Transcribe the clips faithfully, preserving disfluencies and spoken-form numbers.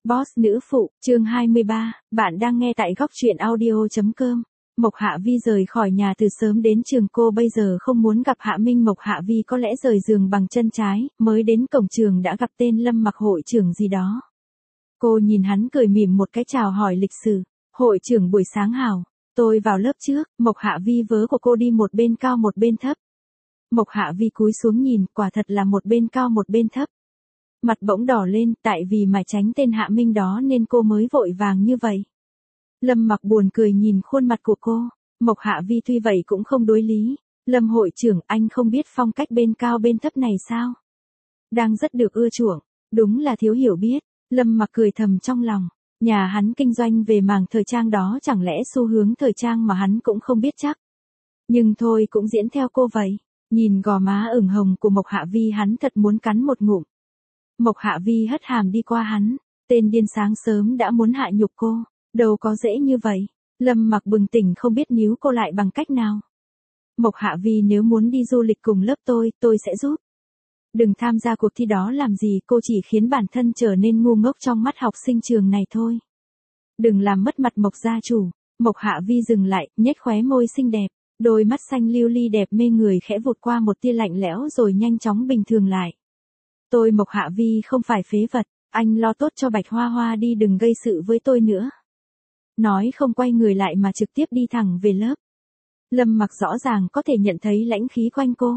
Boss nữ phụ, chương hai mươi ba, bạn đang nghe tại góc truyện audio chấm com. Mộc Hạ Vi rời khỏi nhà từ sớm đến trường, cô bây giờ không muốn gặp Hạ Minh. Mộc Hạ Vi có lẽ rời giường bằng chân trái, mới đến cổng trường đã gặp tên Lâm Mặc hội trưởng gì đó. Cô nhìn hắn cười mỉm một cái chào hỏi lịch sự. Hội trưởng buổi sáng hảo, tôi vào lớp trước. Mộc Hạ Vi vớ của cô đi một bên cao một bên thấp. Mộc Hạ Vi cúi xuống nhìn, quả thật là một bên cao một bên thấp. Mặt bỗng đỏ lên, tại vì mà tránh tên Hạ Minh đó nên cô mới vội vàng như vậy. Lâm Mặc buồn cười nhìn khuôn mặt của cô. Mộc Hạ Vi tuy vậy cũng không đối lý. Lâm hội trưởng, anh không biết phong cách bên cao bên thấp này sao? Đang rất được ưa chuộng. Đúng là thiếu hiểu biết. Lâm Mặc cười thầm trong lòng. Nhà hắn kinh doanh về mảng thời trang đó, chẳng lẽ xu hướng thời trang mà hắn cũng không biết chắc. Nhưng thôi cũng diễn theo cô vậy. Nhìn gò má ửng hồng của Mộc Hạ Vi, hắn thật muốn cắn một ngụm. Mộc Hạ Vi hất hàm đi qua hắn. Tên điên sáng sớm đã muốn hạ nhục cô. Đâu có dễ như vậy. Lâm Mặc bừng tỉnh không biết níu cô lại bằng cách nào. Mộc Hạ Vi, nếu muốn đi du lịch cùng lớp tôi, tôi sẽ giúp. Đừng tham gia cuộc thi đó làm gì, cô chỉ khiến bản thân trở nên ngu ngốc trong mắt học sinh trường này thôi. Đừng làm mất mặt Mộc gia chủ. Mộc Hạ Vi dừng lại, nhếch khóe môi xinh đẹp. Đôi mắt xanh lưu ly đẹp mê người khẽ vụt qua một tia lạnh lẽo rồi nhanh chóng bình thường lại. Tôi Mộc Hạ Vi không phải phế vật, anh lo tốt cho Bạch Hoa Hoa đi, đừng gây sự với tôi nữa. Nói không quay người lại mà trực tiếp đi thẳng về lớp. Lâm Mặc rõ ràng có thể nhận thấy lãnh khí quanh cô.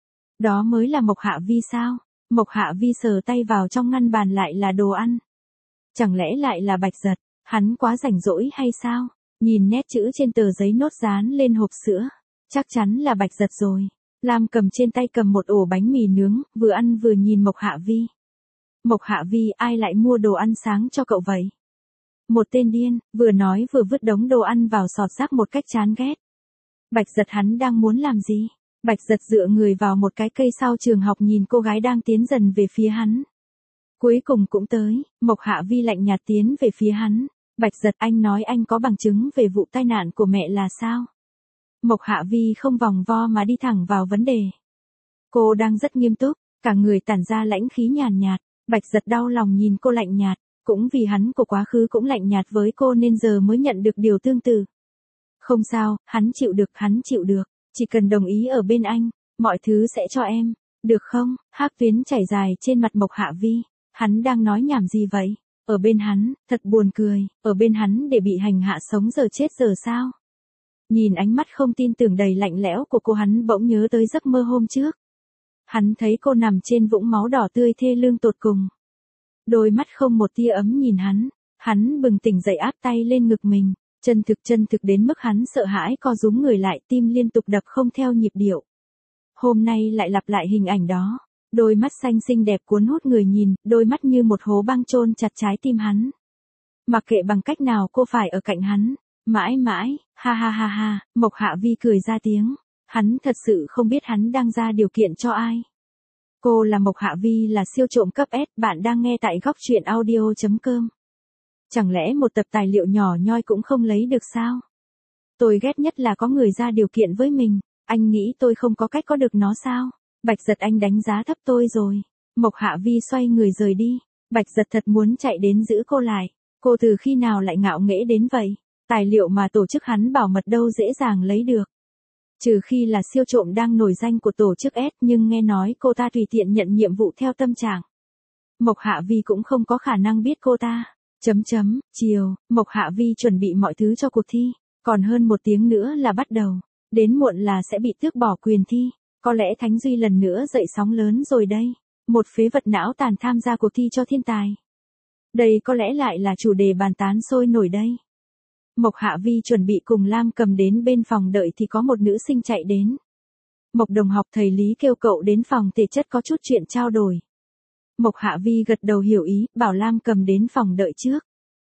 Đó mới là Mộc Hạ Vi sao? Mộc Hạ Vi sờ tay vào trong ngăn bàn, lại là đồ ăn. Chẳng lẽ lại là Bạch Giật? Hắn quá rảnh rỗi hay sao? Nhìn nét chữ trên tờ giấy nốt dán lên hộp sữa. Chắc chắn là Bạch Giật rồi. Lam cầm trên tay cầm một ổ bánh mì nướng, vừa ăn vừa nhìn Mộc Hạ Vi. Mộc Hạ Vi, ai lại mua đồ ăn sáng cho cậu vậy? Một tên điên, vừa nói vừa vứt đống đồ ăn vào sọt rác một cách chán ghét. Bạch Giật, hắn đang muốn làm gì? Bạch Giật dựa người vào một cái cây sau trường học nhìn cô gái đang tiến dần về phía hắn. Cuối cùng cũng tới. Mộc Hạ Vi lạnh nhạt tiến về phía hắn. Bạch Giật, anh nói anh có bằng chứng về vụ tai nạn của mẹ là sao? Mộc Hạ Vi không vòng vo mà đi thẳng vào vấn đề. Cô đang rất nghiêm túc, cả người tản ra lãnh khí nhàn nhạt. Bạch Giật đau lòng nhìn cô lạnh nhạt, cũng vì hắn của quá khứ cũng lạnh nhạt với cô nên giờ mới nhận được điều tương tự. Không sao, hắn chịu được, hắn chịu được, chỉ cần đồng ý ở bên anh, mọi thứ sẽ cho em, được không? Hắc tuyến chảy dài trên mặt Mộc Hạ Vi, hắn đang nói nhảm gì vậy? Ở bên hắn, thật buồn cười, ở bên hắn để bị hành hạ sống giờ chết giờ sao? Nhìn ánh mắt không tin tưởng đầy lạnh lẽo của cô, hắn bỗng nhớ tới giấc mơ hôm trước. Hắn thấy cô nằm trên vũng máu đỏ tươi thê lương tột cùng. Đôi mắt không một tia ấm nhìn hắn, hắn bừng tỉnh dậy áp tay lên ngực mình, chân thực chân thực đến mức hắn sợ hãi co rúm người lại, tim liên tục đập không theo nhịp điệu. Hôm nay lại lặp lại hình ảnh đó, đôi mắt xanh xinh đẹp cuốn hút người nhìn, đôi mắt như một hố băng chôn chặt trái tim hắn. Mặc kệ bằng cách nào cô phải ở cạnh hắn, mãi mãi, ha ha ha ha, Mộc Hạ Vi cười ra tiếng. Hắn thật sự không biết hắn đang ra điều kiện cho ai. Cô là Mộc Hạ Vi, là siêu trộm cấp S, bạn đang nghe tại góc truyện audio chấm com. Chẳng lẽ một tập tài liệu nhỏ nhoi cũng không lấy được sao? Tôi ghét nhất là có người ra điều kiện với mình, anh nghĩ tôi không có cách có được nó sao? Bạch Giật, anh đánh giá thấp tôi rồi. Mộc Hạ Vi xoay người rời đi. Bạch Giật thật muốn chạy đến giữ cô lại. Cô từ khi nào lại ngạo nghễ đến vậy? Tài liệu mà tổ chức hắn bảo mật đâu dễ dàng lấy được. Trừ khi là siêu trộm đang nổi danh của tổ chức S, nhưng nghe nói cô ta tùy tiện nhận nhiệm vụ theo tâm trạng. Mộc Hạ Vi cũng không có khả năng biết cô ta. Chấm chấm, chiều, Mộc Hạ Vi chuẩn bị mọi thứ cho cuộc thi. Còn hơn một tiếng nữa là bắt đầu. Đến muộn là sẽ bị tước bỏ quyền thi. Có lẽ Thánh Duy lần nữa dậy sóng lớn rồi đây. Một phế vật não tàn tham gia cuộc thi cho thiên tài. Đây có lẽ lại là chủ đề bàn tán sôi nổi đây. Mộc Hạ Vi chuẩn bị cùng Lam Cầm đến bên phòng đợi thì có một nữ sinh chạy đến. Mộc đồng học, thầy Lý kêu cậu đến phòng thể chất có chút chuyện trao đổi. Mộc Hạ Vi gật đầu hiểu ý, bảo Lam Cầm đến phòng đợi trước.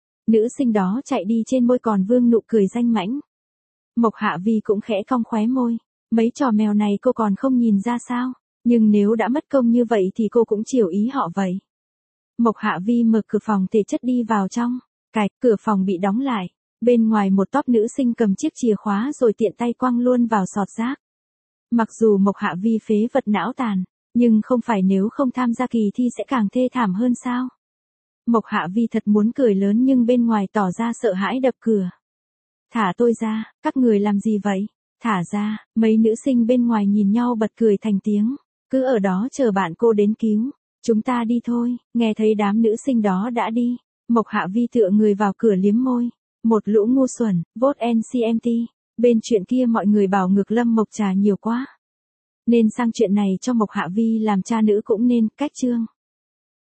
Nữ sinh đó chạy đi, trên môi còn vương nụ cười danh mãnh. Mộc Hạ Vi cũng khẽ cong khóe môi. Mấy trò mèo này cô còn không nhìn ra sao? Nhưng nếu đã mất công như vậy thì cô cũng chiều ý họ vậy. Mộc Hạ Vi mở cửa phòng thể chất đi vào trong. Cạch, cửa phòng bị đóng lại. Bên ngoài một tốp nữ sinh cầm chiếc chìa khóa rồi tiện tay quăng luôn vào sọt rác. Mặc dù Mộc Hạ Vi phế vật não tàn, nhưng không phải nếu không tham gia kỳ thi sẽ càng thê thảm hơn sao? Mộc Hạ Vi thật muốn cười lớn nhưng bên ngoài tỏ ra sợ hãi đập cửa. Thả tôi ra, các người làm gì vậy? Thả ra, mấy nữ sinh bên ngoài nhìn nhau bật cười thành tiếng. Cứ ở đó chờ bạn cô đến cứu. Chúng ta đi thôi, nghe thấy đám nữ sinh đó đã đi. Mộc Hạ Vi tựa người vào cửa liếm môi. Một lũ ngu xuẩn, vote en xê em tê. Bên chuyện kia mọi người bảo ngược Lâm Mộc Trà nhiều quá. Nên sang chuyện này cho Mộc Hạ Vi làm cha nữ cũng nên, cách chương.